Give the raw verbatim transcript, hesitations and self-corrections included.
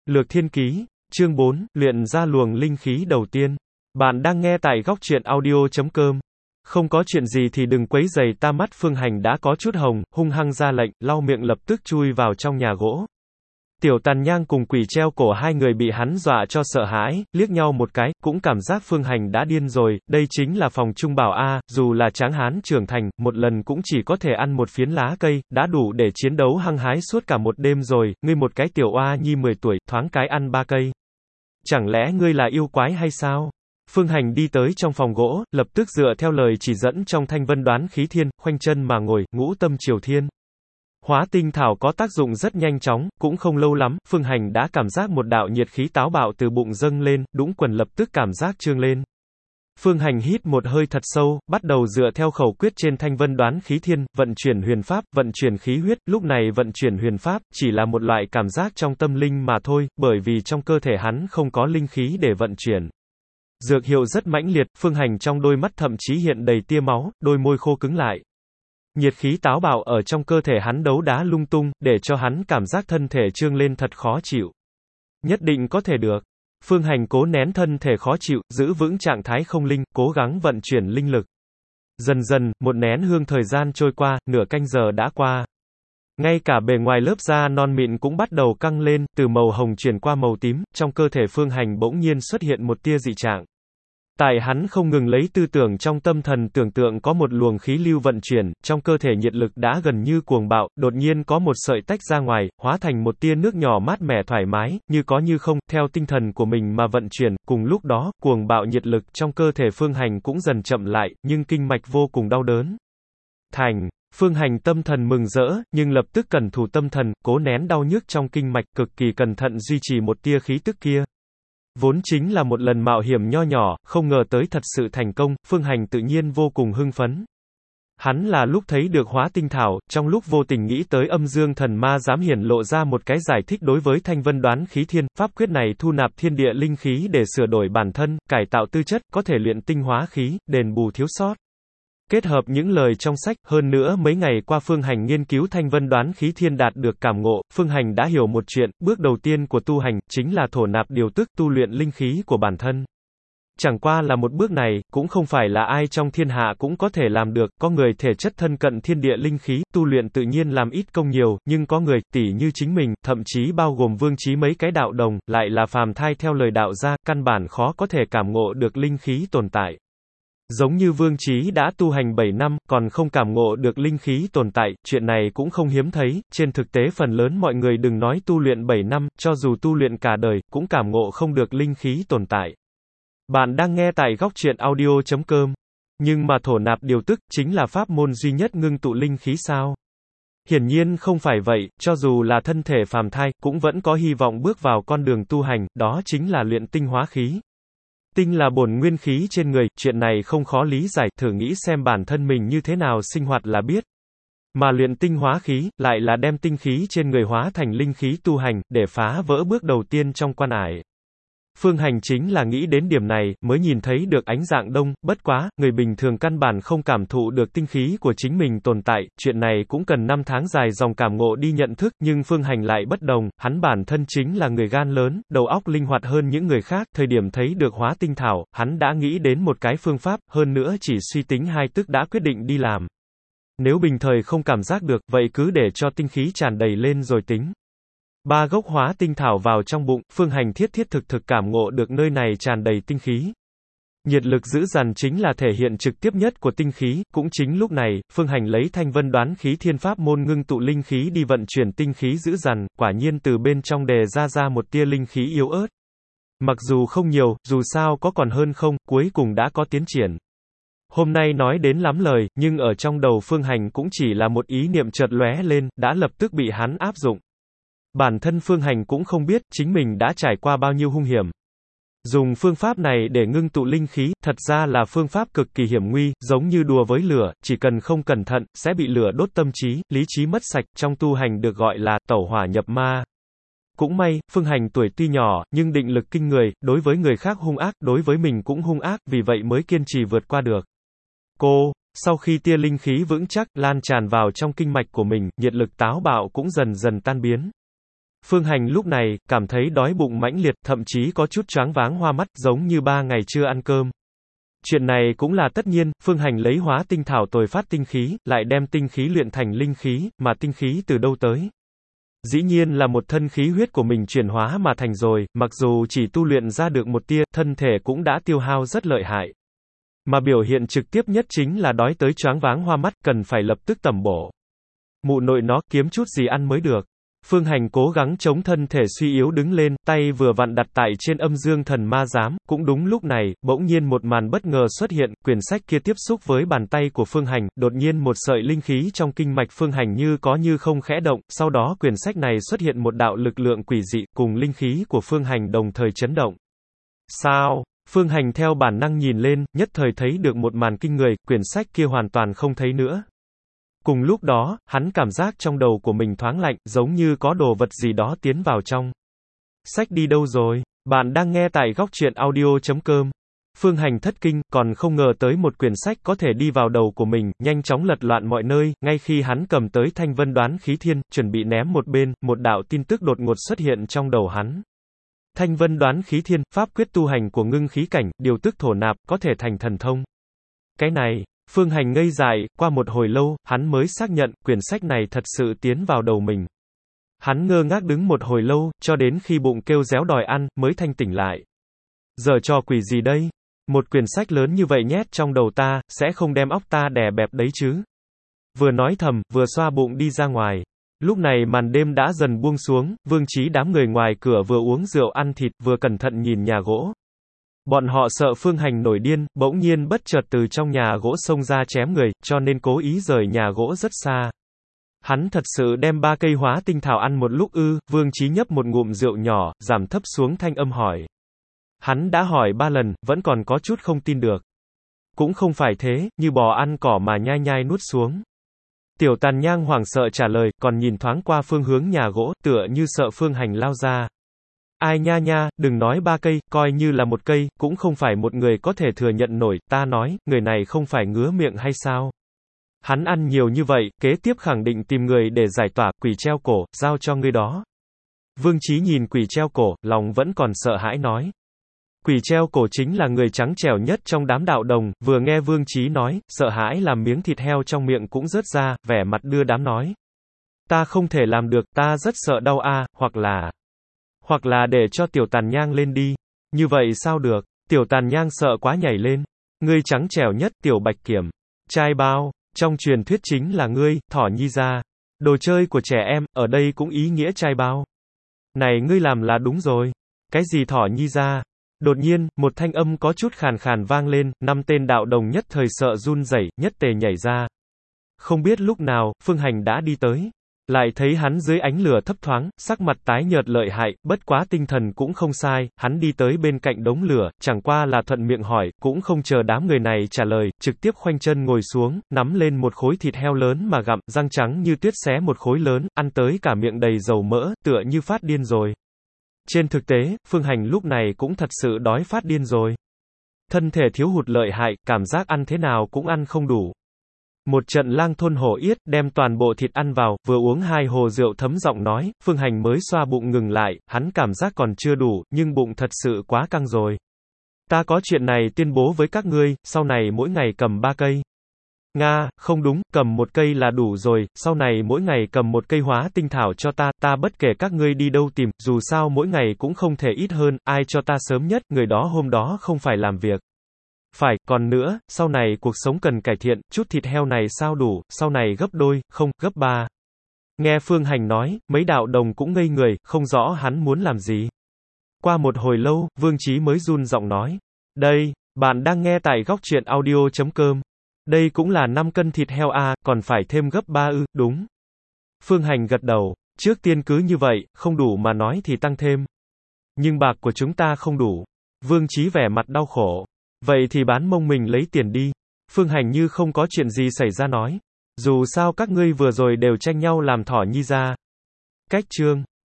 Lược Thiên Ký, chương bốn, luyện ra luồng linh khí đầu tiên. Bạn đang nghe tại góc truyện audio chấm com. Không có chuyện gì thì đừng quấy rầy ta, mắt Phương Hành đã có chút hồng, hung hăng ra lệnh, lau miệng lập tức chui vào trong nhà gỗ. Tiểu Tàn Nhang cùng Quỷ Treo Cổ hai người bị hắn dọa cho sợ hãi, liếc nhau một cái, cũng cảm giác Phương Hành đã điên rồi, đây chính là phòng trung bảo a, dù là tráng hán trưởng thành, một lần cũng chỉ có thể ăn một phiến lá cây, đã đủ để chiến đấu hăng hái suốt cả một đêm rồi, ngươi một cái tiểu oa nhi mười tuổi, thoáng cái ăn ba cây. Chẳng lẽ ngươi là yêu quái hay sao? Phương Hành đi tới trong phòng gỗ, lập tức dựa theo lời chỉ dẫn trong Thanh Vân Đoán Khí Thiên, khoanh chân mà ngồi, ngũ tâm triều thiên. Hóa tinh thảo có tác dụng rất nhanh chóng, cũng không lâu lắm, Phương Hành đã cảm giác một đạo nhiệt khí táo bạo từ bụng dâng lên, đũng quần lập tức cảm giác trương lên. Phương Hành hít một hơi thật sâu, bắt đầu dựa theo khẩu quyết trên Thanh Vân Đoán Khí Thiên, vận chuyển huyền pháp, vận chuyển khí huyết, lúc này vận chuyển huyền pháp, chỉ là một loại cảm giác trong tâm linh mà thôi, bởi vì trong cơ thể hắn không có linh khí để vận chuyển. Dược hiệu rất mãnh liệt, Phương Hành trong đôi mắt thậm chí hiện đầy tia máu, đôi môi khô cứng lại. Nhiệt khí táo bạo ở trong cơ thể hắn đấu đá lung tung, để cho hắn cảm giác thân thể trương lên thật khó chịu. Nhất định có thể được. Phương Hành cố nén thân thể khó chịu, giữ vững trạng thái không linh, cố gắng vận chuyển linh lực. Dần dần, một nén hương thời gian trôi qua, nửa canh giờ đã qua. Ngay cả bề ngoài lớp da non mịn cũng bắt đầu căng lên, từ màu hồng chuyển qua màu tím, trong cơ thể Phương Hành bỗng nhiên xuất hiện một tia dị trạng. Tại hắn không ngừng lấy tư tưởng trong tâm thần tưởng tượng có một luồng khí lưu vận chuyển, trong cơ thể nhiệt lực đã gần như cuồng bạo, đột nhiên có một sợi tách ra ngoài, hóa thành một tia nước nhỏ mát mẻ thoải mái, như có như không, theo tinh thần của mình mà vận chuyển, cùng lúc đó, cuồng bạo nhiệt lực trong cơ thể Phương Hành cũng dần chậm lại, nhưng kinh mạch vô cùng đau đớn. Thành, Phương Hành tâm thần mừng rỡ, nhưng lập tức cẩn thủ tâm thần, cố nén đau nhức trong kinh mạch, cực kỳ cẩn thận duy trì một tia khí tức kia. Vốn chính là một lần mạo hiểm nho nhỏ, không ngờ tới thật sự thành công, Phương Hành tự nhiên vô cùng hưng phấn. Hắn là lúc thấy được hóa tinh thảo, trong lúc vô tình nghĩ tới âm dương thần ma dám hiển lộ ra một cái giải thích đối với Thanh Vân Đoán Khí Thiên, pháp quyết này thu nạp thiên địa linh khí để sửa đổi bản thân, cải tạo tư chất, có thể luyện tinh hóa khí, đền bù thiếu sót. Kết hợp những lời trong sách, hơn nữa mấy ngày qua Phương Hành nghiên cứu Thanh Vân Đoán Khí Thiên đạt được cảm ngộ, Phương Hành đã hiểu một chuyện, bước đầu tiên của tu hành, chính là thổ nạp điều tức, tu luyện linh khí của bản thân. Chẳng qua là một bước này, cũng không phải là ai trong thiên hạ cũng có thể làm được, có người thể chất thân cận thiên địa linh khí, tu luyện tự nhiên làm ít công nhiều, nhưng có người, tỷ như chính mình, thậm chí bao gồm Vương Chí mấy cái đạo đồng, lại là phàm thai theo lời đạo gia, căn bản khó có thể cảm ngộ được linh khí tồn tại. Giống như Vương Chí đã tu hành bảy năm, còn không cảm ngộ được linh khí tồn tại, chuyện này cũng không hiếm thấy, trên thực tế phần lớn mọi người đừng nói tu luyện bảy năm, cho dù tu luyện cả đời, cũng cảm ngộ không được linh khí tồn tại. Bạn đang nghe tại góc truyện audio chấm com. Nhưng mà thổ nạp điều tức, chính là pháp môn duy nhất ngưng tụ linh khí sao? Hiển nhiên không phải vậy, cho dù là thân thể phàm thai, cũng vẫn có hy vọng bước vào con đường tu hành, đó chính là luyện tinh hóa khí. Tinh là bổn nguyên khí trên người, chuyện này không khó lý giải, thử nghĩ xem bản thân mình như thế nào sinh hoạt là biết. Mà luyện tinh hóa khí, lại là đem tinh khí trên người hóa thành linh khí tu hành, để phá vỡ bước đầu tiên trong quan ải. Phương Hành chính là nghĩ đến điểm này, mới nhìn thấy được ánh dạng đông, bất quá, người bình thường căn bản không cảm thụ được tinh khí của chính mình tồn tại, chuyện này cũng cần năm tháng dài dòng cảm ngộ đi nhận thức, nhưng Phương Hành lại bất đồng, hắn bản thân chính là người gan lớn, đầu óc linh hoạt hơn những người khác, thời điểm thấy được hóa tinh thảo, hắn đã nghĩ đến một cái phương pháp, hơn nữa chỉ suy tính hai tức đã quyết định đi làm. Nếu bình thời không cảm giác được, vậy cứ để cho tinh khí tràn đầy lên rồi tính. Ba gốc hóa tinh thảo vào trong bụng, Phương Hành thiết thiết thực thực cảm ngộ được nơi này tràn đầy tinh khí. Nhiệt lực dữ dằn chính là thể hiện trực tiếp nhất của tinh khí, cũng chính lúc này, Phương Hành lấy Thanh Vân Đoán Khí Thiên pháp môn ngưng tụ linh khí đi vận chuyển tinh khí dữ dằn, quả nhiên từ bên trong đề ra ra một tia linh khí yếu ớt. Mặc dù không nhiều, dù sao có còn hơn không, cuối cùng đã có tiến triển. Hôm nay nói đến lắm lời, nhưng ở trong đầu Phương Hành cũng chỉ là một ý niệm chợt lóe lên, đã lập tức bị hắn áp dụng. Bản thân Phương Hành cũng không biết, chính mình đã trải qua bao nhiêu hung hiểm. Dùng phương pháp này để ngưng tụ linh khí, thật ra là phương pháp cực kỳ hiểm nguy, giống như đùa với lửa, chỉ cần không cẩn thận, sẽ bị lửa đốt tâm trí, lý trí mất sạch, trong tu hành được gọi là tẩu hỏa nhập ma. Cũng may, Phương Hành tuổi tuy nhỏ, nhưng định lực kinh người, đối với người khác hung ác, đối với mình cũng hung ác, vì vậy mới kiên trì vượt qua được. Cô, sau khi tia linh khí vững chắc, lan tràn vào trong kinh mạch của mình, nhiệt lực táo bạo cũng dần dần tan biến. Phương Hành lúc này, cảm thấy đói bụng mãnh liệt, thậm chí có chút choáng váng hoa mắt, giống như ba ngày chưa ăn cơm. Chuyện này cũng là tất nhiên, Phương Hành lấy hóa tinh thảo tồi phát tinh khí, lại đem tinh khí luyện thành linh khí, mà tinh khí từ đâu tới? Dĩ nhiên là một thân khí huyết của mình chuyển hóa mà thành rồi, mặc dù chỉ tu luyện ra được một tia, thân thể cũng đã tiêu hao rất lợi hại. Mà biểu hiện trực tiếp nhất chính là đói tới choáng váng hoa mắt, cần phải lập tức tẩm bổ. Mụ nội nó, kiếm chút gì ăn mới được. Phương Hành cố gắng chống thân thể suy yếu đứng lên, tay vừa vặn đặt tại trên âm dương thần ma giám, cũng đúng lúc này, bỗng nhiên một màn bất ngờ xuất hiện, quyển sách kia tiếp xúc với bàn tay của Phương Hành, đột nhiên một sợi linh khí trong kinh mạch Phương Hành như có như không khẽ động, sau đó quyển sách này xuất hiện một đạo lực lượng quỷ dị, cùng linh khí của Phương Hành đồng thời chấn động. Sao? Phương Hành theo bản năng nhìn lên, nhất thời thấy được một màn kinh người, quyển sách kia hoàn toàn không thấy nữa. Cùng lúc đó, hắn cảm giác trong đầu của mình thoáng lạnh, giống như có đồ vật gì đó tiến vào trong. Sách đi đâu rồi? Bạn đang nghe tại góc truyện audio chấm com. Phương Hành thất kinh, còn không ngờ tới một quyển sách có thể đi vào đầu của mình, nhanh chóng lật loạn mọi nơi, ngay khi hắn cầm tới thanh vân đoán khí thiên, chuẩn bị ném một bên, một đạo tin tức đột ngột xuất hiện trong đầu hắn. Thanh vân đoán khí thiên, pháp quyết tu hành của ngưng khí cảnh, điều tức thổ nạp, có thể thành thần thông. Cái này, Phương Hành ngây dại, qua một hồi lâu, hắn mới xác nhận, quyển sách này thật sự tiến vào đầu mình. Hắn ngơ ngác đứng một hồi lâu, cho đến khi bụng kêu réo đòi ăn, mới thanh tỉnh lại. Giờ trò quỷ gì đây? Một quyển sách lớn như vậy nhét trong đầu ta, sẽ không đem óc ta đè bẹp đấy chứ? Vừa nói thầm, vừa xoa bụng đi ra ngoài. Lúc này màn đêm đã dần buông xuống, Vương Chí đám người ngoài cửa vừa uống rượu ăn thịt, vừa cẩn thận nhìn nhà gỗ. Bọn họ sợ Phương Hành nổi điên, bỗng nhiên bất chợt từ trong nhà gỗ xông ra chém người, cho nên cố ý rời nhà gỗ rất xa. Hắn thật sự đem ba cây hóa tinh thảo ăn một lúc ư? Vương Chí nhấp một ngụm rượu nhỏ, giảm thấp xuống thanh âm hỏi. Hắn đã hỏi ba lần, vẫn còn có chút không tin được. Cũng không phải thế, như bò ăn cỏ mà nhai nhai nuốt xuống. Tiểu Tàn Nhang hoảng sợ trả lời, còn nhìn thoáng qua phương hướng nhà gỗ, tựa như sợ Phương Hành lao ra. Ai nha nha, đừng nói ba cây, coi như là một cây, cũng không phải một người có thể thừa nhận nổi, ta nói, người này không phải ngứa miệng hay sao? Hắn ăn nhiều như vậy, kế tiếp khẳng định tìm người để giải tỏa, quỷ treo cổ, giao cho ngươi đó. Vương Chí nhìn quỷ treo cổ, lòng vẫn còn sợ hãi nói. Quỷ treo cổ chính là người trắng trẻo nhất trong đám đạo đồng, vừa nghe Vương Chí nói, sợ hãi làm miếng thịt heo trong miệng cũng rớt ra, vẻ mặt đưa đám nói. Ta không thể làm được, ta rất sợ đau a, hoặc là... Hoặc là để cho Tiểu Tàn Nhang lên đi. Như vậy sao được? Tiểu Tàn Nhang sợ quá nhảy lên. Ngươi trắng trẻo nhất, Tiểu Bạch Kiểm. Trai bao, trong truyền thuyết chính là ngươi, Thỏ Nhi gia. Đồ chơi của trẻ em, ở đây cũng ý nghĩa trai bao. Này ngươi làm là đúng rồi. Cái gì Thỏ Nhi gia? Đột nhiên, một thanh âm có chút khàn khàn vang lên, năm tên đạo đồng nhất thời sợ run rẩy, nhất tề nhảy ra. Không biết lúc nào, Phương Hành đã đi tới. Lại thấy hắn dưới ánh lửa thấp thoáng, sắc mặt tái nhợt lợi hại, bất quá tinh thần cũng không sai, hắn đi tới bên cạnh đống lửa, chẳng qua là thuận miệng hỏi, cũng không chờ đám người này trả lời, trực tiếp khoanh chân ngồi xuống, nắm lên một khối thịt heo lớn mà gặm, răng trắng như tuyết xé một khối lớn, ăn tới cả miệng đầy dầu mỡ, tựa như phát điên rồi. Trên thực tế, Phương Hành lúc này cũng thật sự đói phát điên rồi. Thân thể thiếu hụt lợi hại, cảm giác ăn thế nào cũng ăn không đủ. Một trận lang thôn hổ yết, đem toàn bộ thịt ăn vào, vừa uống hai hồ rượu thấm giọng nói, Phương Hành mới xoa bụng ngừng lại, hắn cảm giác còn chưa đủ, nhưng bụng thật sự quá căng rồi. Ta có chuyện này tuyên bố với các ngươi, sau này mỗi ngày cầm ba cây. Nga, không đúng, cầm một cây là đủ rồi, sau này mỗi ngày cầm một cây hóa tinh thảo cho ta, ta bất kể các ngươi đi đâu tìm, dù sao mỗi ngày cũng không thể ít hơn, ai cho ta sớm nhất, người đó hôm đó không phải làm việc. Phải, còn nữa, sau này cuộc sống cần cải thiện, chút thịt heo này sao đủ, sau này gấp đôi, không, gấp ba. Nghe Phương Hành nói, mấy đạo đồng cũng ngây người, không rõ hắn muốn làm gì. Qua một hồi lâu, Vương Chí mới run giọng nói. Đây, bạn đang nghe tại góc truyện audio chấm com. Đây cũng là năm cân thịt heo a, còn phải thêm gấp ba ư, đúng. Phương Hành gật đầu, trước tiên cứ như vậy, không đủ mà nói thì tăng thêm. Nhưng bạc của chúng ta không đủ. Vương Chí vẻ mặt đau khổ. Vậy thì bán mông mình lấy tiền đi. Phương Hành như không có chuyện gì xảy ra nói. Dù sao các ngươi vừa rồi đều tranh nhau làm Thỏ Nhi gia. Cách chương.